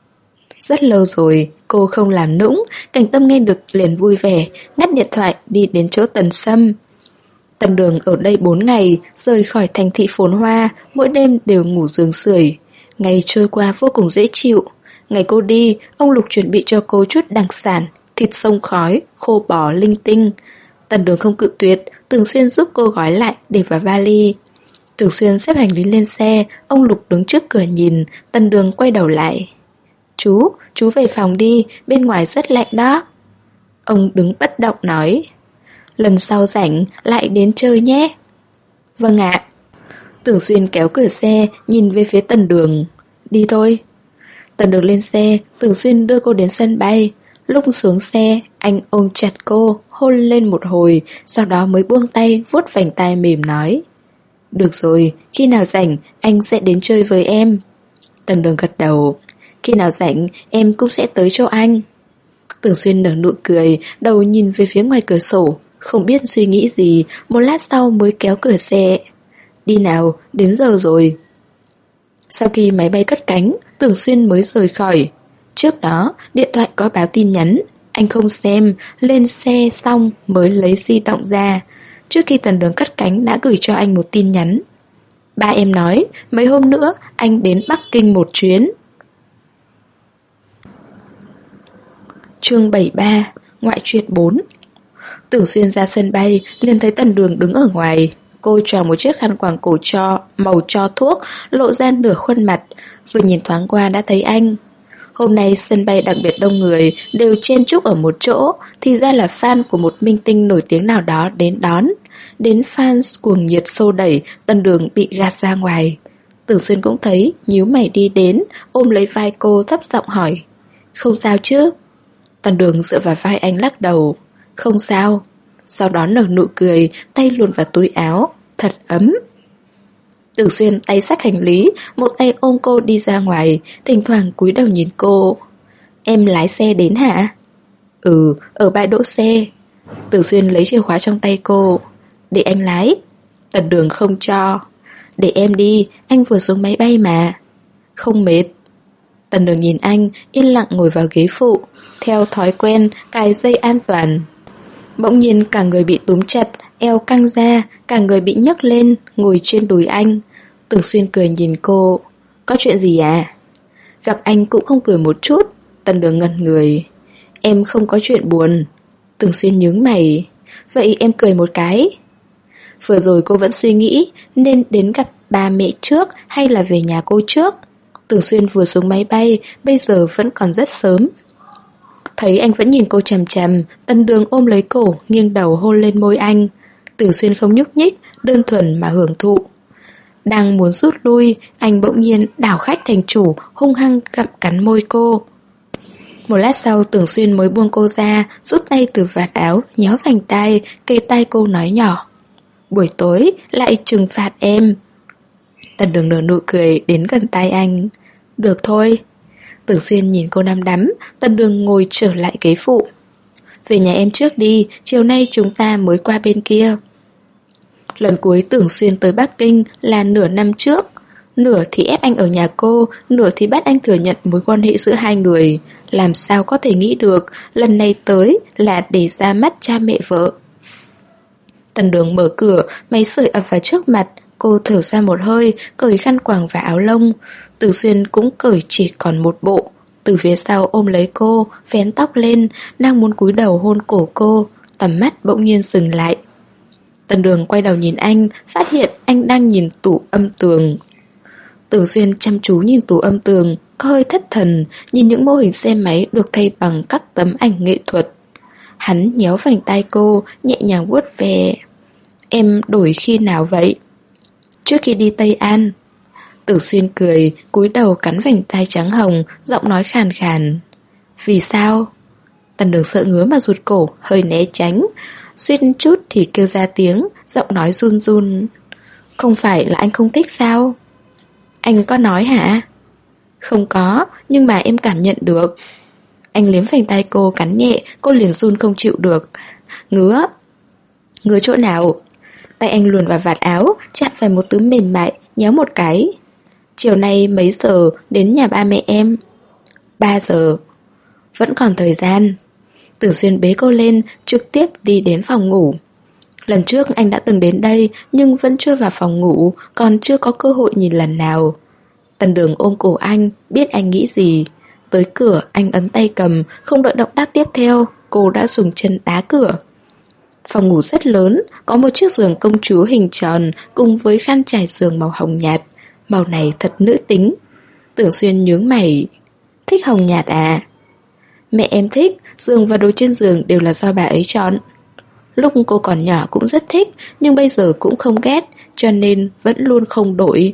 Rất lâu rồi cô không làm nũng. Cảnh Tâm nghe được liền vui vẻ, ngắt điện thoại đi đến chỗ Tần Sâm. Tần Đường ở đây bốn ngày, rời khỏi thành thị phồn hoa, mỗi đêm đều ngủ giường sưởi. Ngày trôi qua vô cùng dễ chịu. Ngày cô đi, ông Lục chuẩn bị cho cô chút đặc sản, thịt sông khói, khô bò linh tinh. Tần Đường không cự tuyệt, Tưởng Xuyên giúp cô gói lại để vào vali. Tưởng Xuyên xếp hành lý lên xe, ông Lục đứng trước cửa nhìn. Tần Đường quay đầu lại: Chú, chú về phòng đi, bên ngoài rất lạnh đó. Ông đứng bất động nói: Lần sau rảnh lại đến chơi nhé. Vâng ạ. Tưởng Xuyên kéo cửa xe, nhìn về phía Tần Đường: Đi thôi. Tần Đường lên xe, Tưởng Xuyên đưa cô đến sân bay. Lúc xuống xe, anh ôm chặt cô, hôn lên một hồi, sau đó mới buông tay, vuốt vành tai mềm nói: Được rồi, khi nào rảnh anh sẽ đến chơi với em. Tần Đường gật đầu: Khi nào rảnh em cũng sẽ tới chỗ anh. Tưởng Xuyên nở nụ cười, đầu nhìn về phía ngoài cửa sổ, không biết suy nghĩ gì, một lát sau mới kéo cửa xe. Đi nào, đến giờ rồi. Sau khi máy bay cất cánh, Tưởng Xuyên mới rời khỏi. Trước đó, điện thoại có báo tin nhắn. Anh không xem, lên xe xong mới lấy di động ra. Trước khi Tần Đường cất cánh đã gửi cho anh một tin nhắn. Ba em nói, mấy hôm nữa anh đến Bắc Kinh một chuyến. Chương bảy mươi ba, Ngoại truyện bốn. Tưởng Xuyên ra sân bay, liền thấy Tần Đường đứng ở ngoài. Cô choàng một chiếc khăn quàng cổ cho, màu cho thuốc, lộ ra nửa khuôn mặt. Vừa nhìn thoáng qua đã thấy anh. Hôm nay sân bay đặc biệt đông người, đều chen chúc ở một chỗ, thì ra là fan của một minh tinh nổi tiếng nào đó đến đón. Đến fans cuồng nhiệt xô đẩy, Tần Đường bị gạt ra ngoài. Tưởng Xuyên cũng thấy, nhíu mày đi đến, ôm lấy vai cô thấp giọng hỏi: Không sao chứ? Tần Đường dựa vào vai anh lắc đầu: Không sao. Sau đó nở nụ cười, tay luồn vào túi áo, thật ấm. Tưởng Xuyên tay xách hành lý, một tay ôm cô đi ra ngoài, thỉnh thoảng cúi đầu nhìn cô. Em lái xe đến hả? Ừ, ở bãi đỗ xe. Tưởng Xuyên lấy chìa khóa trong tay cô. Để anh lái. Tần Đường không cho. Để em đi, anh vừa xuống máy bay mà. Không mệt. Tần Đường nhìn anh, yên lặng ngồi vào ghế phụ, theo thói quen cài dây an toàn. Bỗng nhiên cả người bị túm chặt, eo căng ra, cả người bị nhấc lên, ngồi trên đùi anh. Tưởng Xuyên cười nhìn cô. Có chuyện gì à? Gặp anh cũng không cười một chút. Tần Đường ngẩn người. Em không có chuyện buồn. Tưởng Xuyên nhướng mày. Vậy em cười một cái. Vừa rồi cô vẫn suy nghĩ nên đến gặp ba mẹ trước hay là về nhà cô trước. Tưởng Xuyên vừa xuống máy bay, bây giờ vẫn còn rất sớm. Thấy anh vẫn nhìn cô chằm chằm, Tần Đường ôm lấy cổ, nghiêng đầu hôn lên môi anh. Tưởng Xuyên không nhúc nhích, đơn thuần mà hưởng thụ. Đang muốn rút lui, anh bỗng nhiên đảo khách thành chủ, hung hăng gặm cắn môi cô. Một lát sau Tưởng Xuyên mới buông cô ra, rút tay từ vạt áo, nhéo vành tai, kề tai cô nói nhỏ: Buổi tối lại trừng phạt em. Tần Đường nở nụ cười đến gần tai anh. Được thôi. Tưởng Xuyên nhìn cô đăm đắm. Tần Đường ngồi trở lại ghế phụ. Về nhà em trước đi, chiều nay chúng ta mới qua bên kia. Lần cuối Tưởng Xuyên tới Bắc Kinh là nửa năm trước. Nửa thì ép anh ở nhà cô, nửa thì bắt anh thừa nhận mối quan hệ giữa hai người. Làm sao có thể nghĩ được lần này tới là để ra mắt cha mẹ vợ. Tần Đường mở cửa, máy sưởi ập vào trước mặt. Cô thở ra một hơi, cởi khăn quàng và áo lông. Tưởng Xuyên cũng cởi chỉ còn một bộ. từ phía sau ôm lấy cô, vén tóc lên, đang muốn cúi đầu hôn cổ cô, tầm mắt bỗng nhiên dừng lại. Tần Đường quay đầu nhìn anh, phát hiện anh đang nhìn tủ âm tường. Tưởng Xuyên chăm chú nhìn tủ âm tường, có hơi thất thần, nhìn những mô hình xe máy được thay bằng các tấm ảnh nghệ thuật. Hắn nhéo vành tai cô, nhẹ nhàng vuốt về. Em đổi khi nào vậy? Trước khi đi Tây An. Tưởng Xuyên cười, cúi đầu cắn vành tai trắng hồng, giọng nói khàn khàn. Vì sao? Tần Đường sợ ngứa mà rụt cổ, hơi né tránh. Suýt chút thì kêu ra tiếng, giọng nói run run. Không phải là anh không thích sao? Anh có nói hả? Không có, nhưng mà em cảm nhận được. Anh liếm vành tay cô cắn nhẹ, cô liền run không chịu được. Ngứa. Ngứa chỗ nào? Tay anh luồn vào vạt áo, chạm phải một thứ mềm mại, nhéo một cái. Chiều nay mấy giờ đến nhà ba mẹ em? Ba giờ. Vẫn còn thời gian. Tưởng Xuyên bế cô lên, trực tiếp đi đến phòng ngủ. Lần trước anh đã từng đến đây, nhưng vẫn chưa vào phòng ngủ, còn chưa có cơ hội nhìn lần nào. Tần Đường ôm cổ anh, biết anh nghĩ gì. Tới cửa, anh ấn tay cầm, không đợi động tác tiếp theo, cô đã dùng chân đá cửa. Phòng ngủ rất lớn, có một chiếc giường công chúa hình tròn cùng với khăn trải giường màu hồng nhạt. Màu này thật nữ tính. Tưởng Xuyên nhướng mày. Thích hồng nhạt à? Mẹ em thích, giường và đồ trên giường đều là do bà ấy chọn. Lúc cô còn nhỏ cũng rất thích, nhưng bây giờ cũng không ghét, cho nên vẫn luôn không đổi.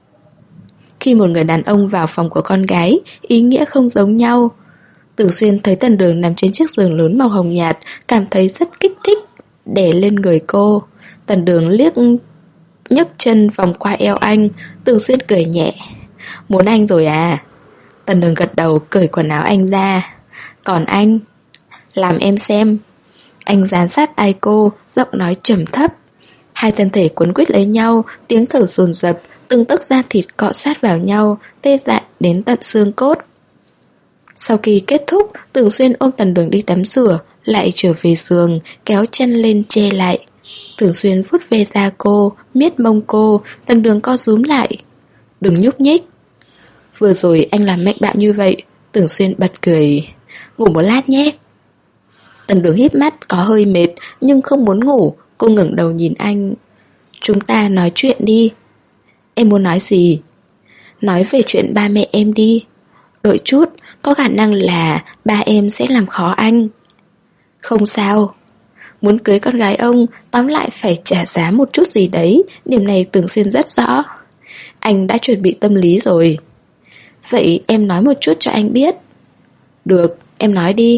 Khi một người đàn ông vào phòng của con gái, ý nghĩa không giống nhau. Tưởng Xuyên thấy Tần Đường nằm trên chiếc giường lớn màu hồng nhạt, cảm thấy rất kích thích, đè lên người cô. Tần Đường liếc nhấc chân vòng qua eo anh. Tưởng Xuyên cười nhẹ. Muốn anh rồi à? Tần Đường gật đầu, cởi quần áo anh ra. Còn anh? Làm em xem. Anh dán sát tai cô, giọng nói trầm thấp. Hai thân thể quấn quýt lấy nhau, tiếng thở dồn dập, từng tấc da thịt cọ sát vào nhau, tê dại đến tận xương cốt. Sau khi kết thúc, Tưởng Xuyên ôm Tần Đường đi tắm rửa, lại trở về giường, kéo chân lên che lại. Tưởng Xuyên vuốt ve da cô, miết mông cô, Tần Đường co rúm lại. Đừng nhúc nhích. Vừa rồi anh làm mạnh bạo như vậy. Tưởng Xuyên bật cười. Ngủ một lát nhé. Tần Đường híp mắt, có hơi mệt, nhưng không muốn ngủ. Cô ngẩng đầu nhìn anh. Chúng ta nói chuyện đi. Em muốn nói gì? Nói về chuyện ba mẹ em đi. Đợi chút, có khả năng là ba em sẽ làm khó anh. Không sao. Muốn cưới con gái ông, tóm lại phải trả giá một chút gì đấy. Điểm này Tưởng Xuyên rất rõ. Anh đã chuẩn bị tâm lý rồi. Vậy em nói một chút cho anh biết. Được, em nói đi.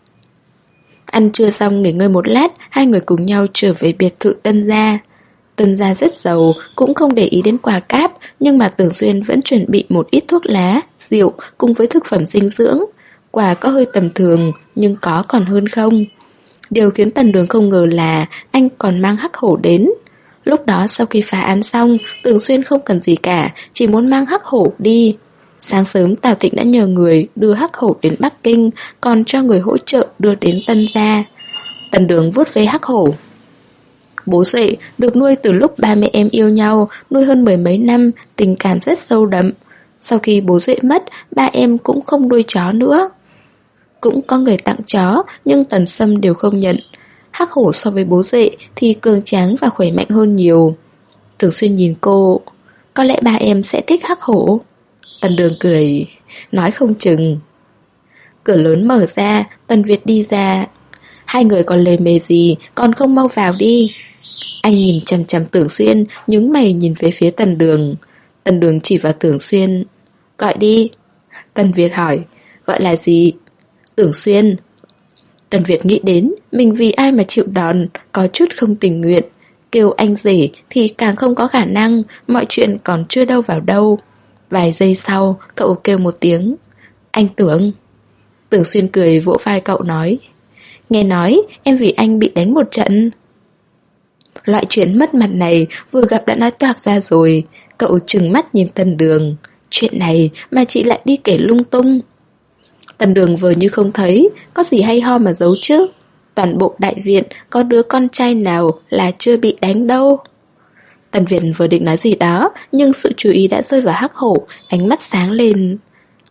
Ăn trưa xong nghỉ ngơi một lát, hai người cùng nhau trở về biệt thự Tân gia. Tân gia rất giàu, cũng không để ý đến quà cáp, nhưng mà Tưởng Xuyên vẫn chuẩn bị một ít thuốc lá, rượu cùng với thực phẩm dinh dưỡng. Quà có hơi tầm thường, nhưng có còn hơn không. Điều khiến Tần Đường không ngờ là anh còn mang hắc hổ đến. Lúc đó sau khi phá án xong, Tưởng Xuyên không cần gì cả, chỉ muốn mang hắc hổ đi. Sáng sớm Tào Tịnh đã nhờ người đưa hắc hổ đến Bắc Kinh, còn cho người hỗ trợ đưa đến Tân gia. Tần Đường vuốt ve hắc hổ. Bố Duệ được nuôi từ lúc ba mẹ em yêu nhau, nuôi hơn mười mấy năm, tình cảm rất sâu đậm. Sau khi bố Duệ mất, ba em cũng không nuôi chó nữa. Cũng có người tặng chó, nhưng Tần Sâm đều không nhận. Hắc hổ so với bố Duệ thì cường tráng và khỏe mạnh hơn nhiều. Tưởng Xuyên nhìn cô. Có lẽ ba em sẽ thích hắc hổ. Tần Đường cười. Nói không chừng. Cửa lớn mở ra, Tần Việt đi ra. Hai người còn lề mề gì, còn không mau vào đi. Anh nhìn chằm chằm Tưởng Xuyên, nhướng mày nhìn về phía Tần Đường. Tần Đường chỉ vào Tưởng Xuyên. Gọi đi. Tần Việt hỏi. Gọi là gì? Tưởng Xuyên. Tần Việt nghĩ đến mình vì ai mà chịu đòn, có chút không tình nguyện. Kêu anh rể thì càng không có khả năng, mọi chuyện còn chưa đâu vào đâu. Vài giây sau, cậu kêu một tiếng. Anh Tưởng. Tưởng Xuyên cười vỗ vai cậu nói. Nghe nói em vì anh bị đánh một trận. Loại chuyện mất mặt này vừa gặp đã nói toạc ra rồi. Cậu trừng mắt nhìn Tần Đường. Chuyện này mà chị lại đi kể lung tung. Tần Đường vừa như không thấy. Có gì hay ho mà giấu chứ. Toàn bộ đại viện có đứa con trai nào là chưa bị đánh đâu. Tần Việt vừa định nói gì đó, nhưng sự chú ý đã rơi vào hắc hổ. Ánh mắt sáng lên.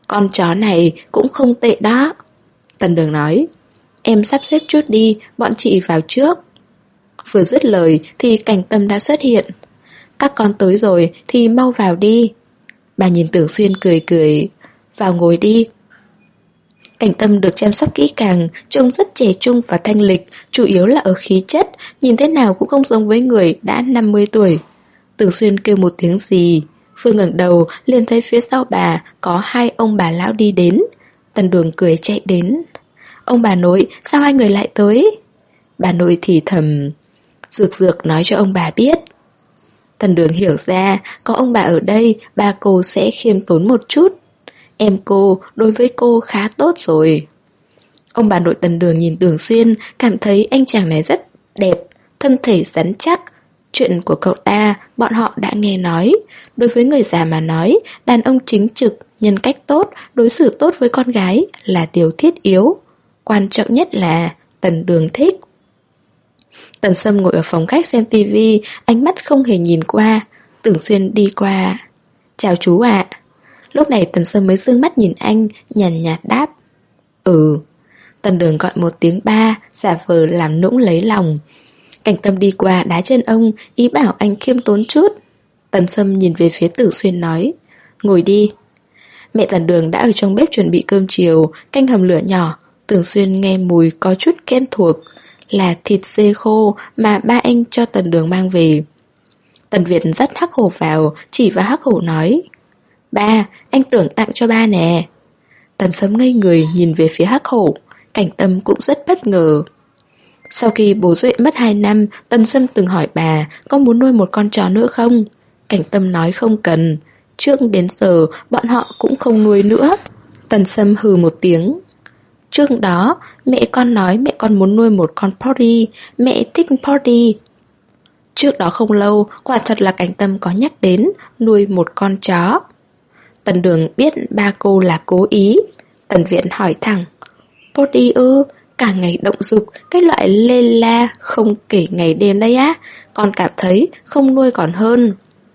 Con chó này cũng không tệ đó. Tần Đường nói. Em sắp xếp chút đi, bọn chị vào trước. Vừa dứt lời thì Cảnh Tâm đã xuất hiện. Các con tới rồi thì mau vào đi. Bà nhìn Tưởng Xuyên cười cười. Vào ngồi đi. Cảnh Tâm được chăm sóc kỹ càng, trông rất trẻ trung và thanh lịch, chủ yếu là ở khí chất, nhìn thế nào cũng không giống với người đã năm mươi tuổi. Tưởng Xuyên kêu một tiếng gì, Phương ngẩng đầu liền thấy phía sau bà có hai ông bà lão đi đến. Tần Đường cười chạy đến. Ông bà nội, sao hai người lại tới? Bà nội thì thầm. Dược Dược nói cho ông bà biết. Tần Đường hiểu ra, có ông bà ở đây, ba cô sẽ khiêm tốn một chút. Em cô đối với cô khá tốt rồi. Ông bà nội Tần Đường nhìn Tưởng Xuyên, cảm thấy anh chàng này rất đẹp, thân thể rắn chắc. Chuyện của cậu ta, bọn họ đã nghe nói. Đối với người già mà nói, đàn ông chính trực, nhân cách tốt, đối xử tốt với con gái là điều thiết yếu. Quan trọng nhất là Tần Đường thích. Tần Sâm ngồi ở phòng khách xem tivi, ánh mắt không hề nhìn qua. Tưởng Xuyên đi qua. Chào chú ạ. Lúc này Tần Sâm mới dương mắt nhìn anh, nhàn nhạt đáp. Ừ. Tần Đường gọi một tiếng ba, giả vờ làm nũng lấy lòng. Cảnh Tâm đi qua đá chân ông, ý bảo anh khiêm tốn chút. Tần Sâm nhìn về phía Tưởng Xuyên nói. Ngồi đi. Mẹ Tần Đường đã ở trong bếp chuẩn bị cơm chiều, canh hầm lửa nhỏ. Tưởng Xuyên nghe mùi có chút quen thuộc. Là thịt dê khô mà ba anh cho Tần Đường mang về. Tần Việt dắt Hắc Hổ vào, chỉ vào Hắc Hổ nói. Ba, anh Tưởng tặng cho ba nè. Tần Sâm ngây người nhìn về phía Hắc Hổ. Cảnh Tâm cũng rất bất ngờ. Sau khi bố Duệ mất hai năm, Tần Sâm từng hỏi bà có muốn nuôi một con chó nữa không? Cảnh Tâm nói không cần. Trước đến giờ bọn họ cũng không nuôi nữa. Tần Sâm hừ một tiếng. Trước đó mẹ con nói mẹ con muốn nuôi một con Porty. Mẹ thích Porty. Trước đó không lâu, quả thật là Cảnh Tâm có nhắc đến nuôi một con chó. Tần Đường biết ba cô là cố ý. Tần Viện hỏi thẳng. Porty ư? Cả ngày động dục, cái loại lê la không kể ngày đêm đấy á. Con cảm thấy không nuôi còn hơn.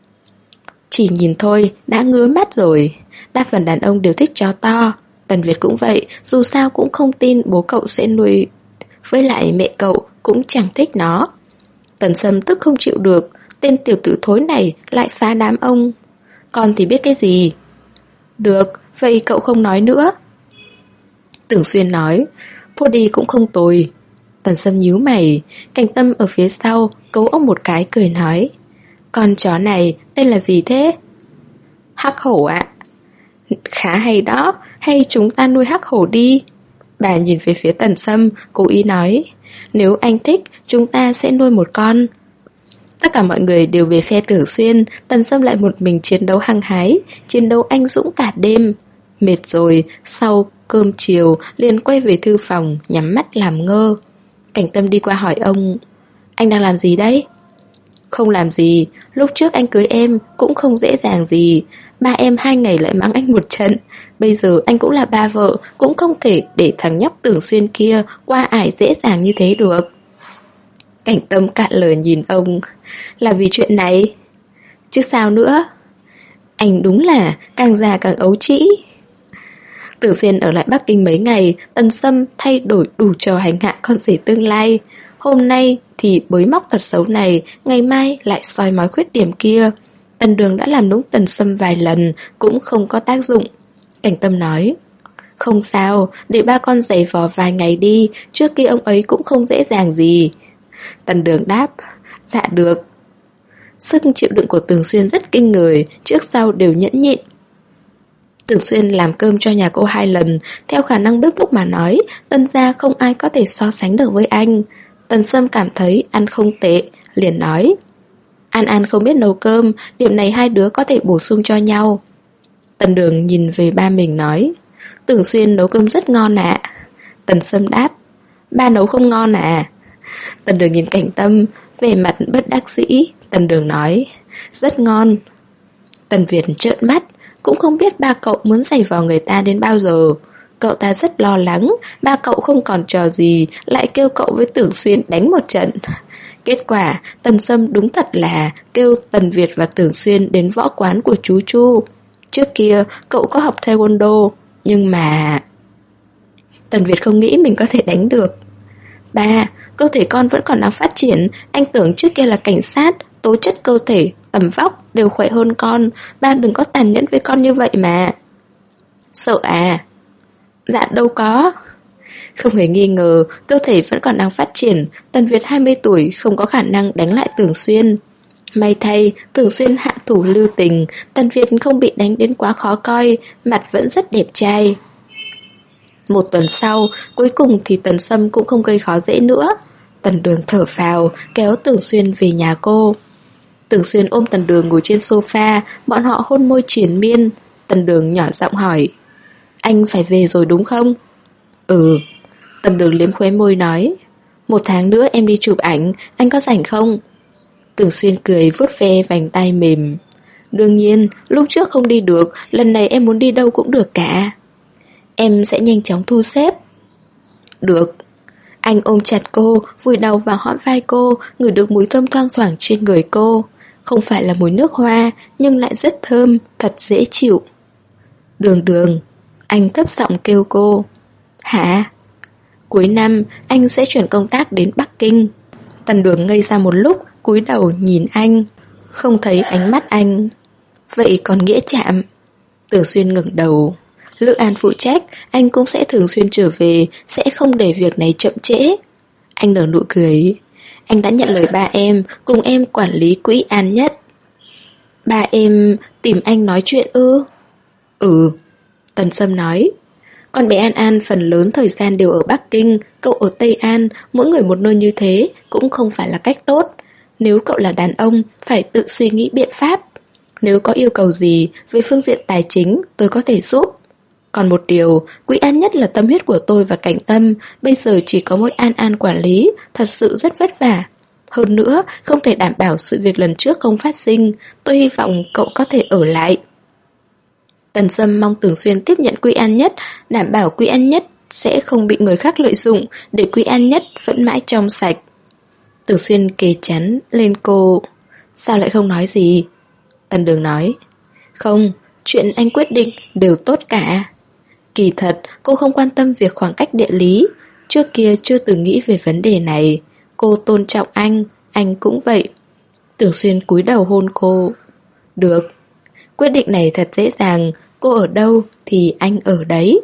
Chỉ nhìn thôi đã ngứa mắt rồi. Đa phần đàn ông đều thích chó to. Tần Việt cũng vậy, dù sao cũng không tin bố cậu sẽ nuôi. Với lại mẹ cậu cũng chẳng thích nó. Tần Sâm tức không chịu được. Tên tiểu tử thối này lại phá đám ông. Con thì biết cái gì? Được, vậy cậu không nói nữa. Tưởng Xuyên nói. Porty cũng không tồi. Tần Sâm nhíu mày. Cảnh Tâm ở phía sau cấu ông một cái cười nói. Con chó này tên là gì thế? Hắc Hổ ạ. Khá hay đó. Hay chúng ta nuôi Hắc Hổ đi. Bà nhìn về phía Tần Sâm, cố ý nói. Nếu anh thích, chúng ta sẽ nuôi một con. Tất cả mọi người đều về phe Tưởng Xuyên. Tần Sâm lại một mình chiến đấu hăng hái, chiến đấu anh dũng cả đêm. Mệt rồi, sau cơm chiều liền quay về thư phòng, nhắm mắt làm ngơ. Cảnh Tâm đi qua hỏi ông. Anh đang làm gì đấy? Không làm gì. Lúc trước anh cưới em cũng không dễ dàng gì. Ba em hai ngày lại mắng anh một trận. Bây giờ anh cũng là ba vợ, cũng không thể để thằng nhóc Tưởng Xuyên kia qua ải dễ dàng như thế được. Cảnh Tâm cạn lời nhìn ông. Là vì chuyện này? Chứ sao nữa? Anh đúng là càng già càng ấu trĩ. Tưởng Xuyên ở lại Bắc Kinh mấy ngày, Tần Sâm thay đổi đủ trò hành hạ con rể tương lai. Hôm nay thì bới móc tật xấu này, ngày mai lại soi mói khuyết điểm kia. Tần Đường đã làm nũng Tần Sâm vài lần, cũng không có tác dụng. Cảnh Tâm nói. Không sao, để ba con giày vò vài ngày đi, trước kia ông ấy cũng không dễ dàng gì. Tần Đường đáp. Dạ được. Sức chịu đựng của Tưởng Xuyên rất kinh người, trước sau đều nhẫn nhịn. Tưởng Xuyên làm cơm cho nhà cô hai lần. Theo khả năng bếp núc mà nói, Tần gia không ai có thể so sánh được với anh. Tần Sâm cảm thấy ăn không tệ, liền nói. An An không biết nấu cơm, điểm này hai đứa có thể bổ sung cho nhau. Tần Đường nhìn về ba mình nói. Tưởng Xuyên nấu cơm rất ngon ạ. Tần Sâm đáp. Ba nấu không ngon à? Tần Đường nhìn Cảnh Tâm, vẻ mặt bất đắc dĩ. Tần Đường nói. Rất ngon. Tần Việt trợn mắt, cũng không biết ba cậu muốn giày vò người ta đến bao giờ. Cậu ta rất lo lắng, ba cậu không còn trò gì, lại kêu cậu với Tưởng Xuyên đánh một trận. Kết quả, Tần Sâm đúng thật là kêu Tần Việt và Tưởng Xuyên đến võ quán của chú Chu. Trước kia, cậu có học taekwondo, Nhưng mà... Tần Việt không nghĩ mình có thể đánh được. Ba, cơ thể con vẫn còn đang phát triển. Anh tưởng trước kia là cảnh sát, tố chất cơ thể, tầm vóc đều khỏe hơn con. Ba đừng có tàn nhẫn với con như vậy mà. Sợ à? Dạ đâu có. Không hề nghi ngờ, cơ thể vẫn còn đang phát triển. Tần Việt hai mươi tuổi không có khả năng đánh lại Tưởng Xuyên. May thay, Tưởng Xuyên hạ thủ lưu tình. Tần Việt không bị đánh đến quá khó coi, mặt vẫn rất đẹp trai. Một tuần sau, cuối cùng thì Tần Sâm cũng không gây khó dễ nữa. Tần Đường thở phào, kéo Tưởng Xuyên về nhà cô. Tưởng Xuyên ôm Tần Đường ngồi trên sofa, bọn họ hôn môi triền miên. Tần Đường nhỏ giọng hỏi, anh phải về rồi đúng không? Ừ. Tần Đường liếm khóe môi nói, một tháng nữa em đi chụp ảnh, anh có rảnh không? Tưởng Xuyên cười vuốt ve vành tay mềm. Đương nhiên, lúc trước không đi được, lần này em muốn đi đâu cũng được cả. Em sẽ nhanh chóng thu xếp. Được. Anh ôm chặt cô, vùi đầu vào hõm vai cô, ngửi được mùi thơm thoang thoảng trên người cô. Không phải là mùi nước hoa, nhưng lại rất thơm, thật dễ chịu. Đường Đường. Anh thấp giọng kêu cô. Hả? Cuối năm, anh sẽ chuyển công tác đến Bắc Kinh. Tần Đường ngây ra một lúc, cúi đầu nhìn anh. Không thấy ánh mắt anh. Vậy còn Nghĩa Trạm? Tưởng Xuyên ngẩng đầu. Lữ An phụ trách, anh cũng sẽ thường xuyên trở về, sẽ không để việc này chậm trễ. Anh nở nụ cười. Anh đã nhận lời ba em, cùng em quản lý quỹ An Nhất. Ba em tìm anh nói chuyện ư? Ừ. Tần Sâm nói. Con bé An An phần lớn thời gian đều ở Bắc Kinh, cậu ở Tây An, mỗi người một nơi như thế cũng không phải là cách tốt. Nếu cậu là đàn ông, phải tự suy nghĩ biện pháp. Nếu có yêu cầu gì về phương diện tài chính, tôi có thể giúp. Còn một điều, quỹ An Nhất là tâm huyết của tôi và Cảnh Tâm, bây giờ chỉ có mỗi An An quản lý, thật sự rất vất vả. Hơn nữa, không thể đảm bảo sự việc lần trước không phát sinh, tôi hy vọng cậu có thể ở lại. Tần Sâm mong Tưởng Xuyên tiếp nhận quỹ An Nhất, đảm bảo quỹ An Nhất sẽ không bị người khác lợi dụng, để quỹ An Nhất vẫn mãi trong sạch. Tưởng Xuyên kề chắn lên cô. Sao lại không nói gì? Tần Đường nói. Không, chuyện anh quyết định đều tốt cả. Kỳ thật, cô không quan tâm việc khoảng cách địa lý. Trước kia chưa từng nghĩ về vấn đề này. Cô tôn trọng anh, anh cũng vậy. Tưởng Xuyên cúi đầu hôn cô. Được. Quyết định này thật dễ dàng. Cô ở đâu thì anh ở đấy.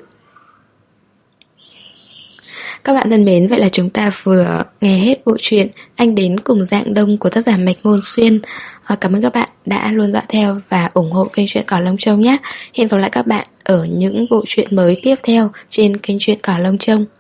Các bạn thân mến, vậy là chúng ta vừa nghe hết bộ truyện Anh Đến Cùng Dạng Đông của tác giả Mạch Ngôn Xuyên. à, Cảm ơn các bạn đã luôn dõi theo và ủng hộ kênh Truyện Cỏ Lông Trông nhé. Hẹn gặp lại các bạn ở những bộ truyện mới tiếp theo trên kênh Truyện Cỏ Lông Trông.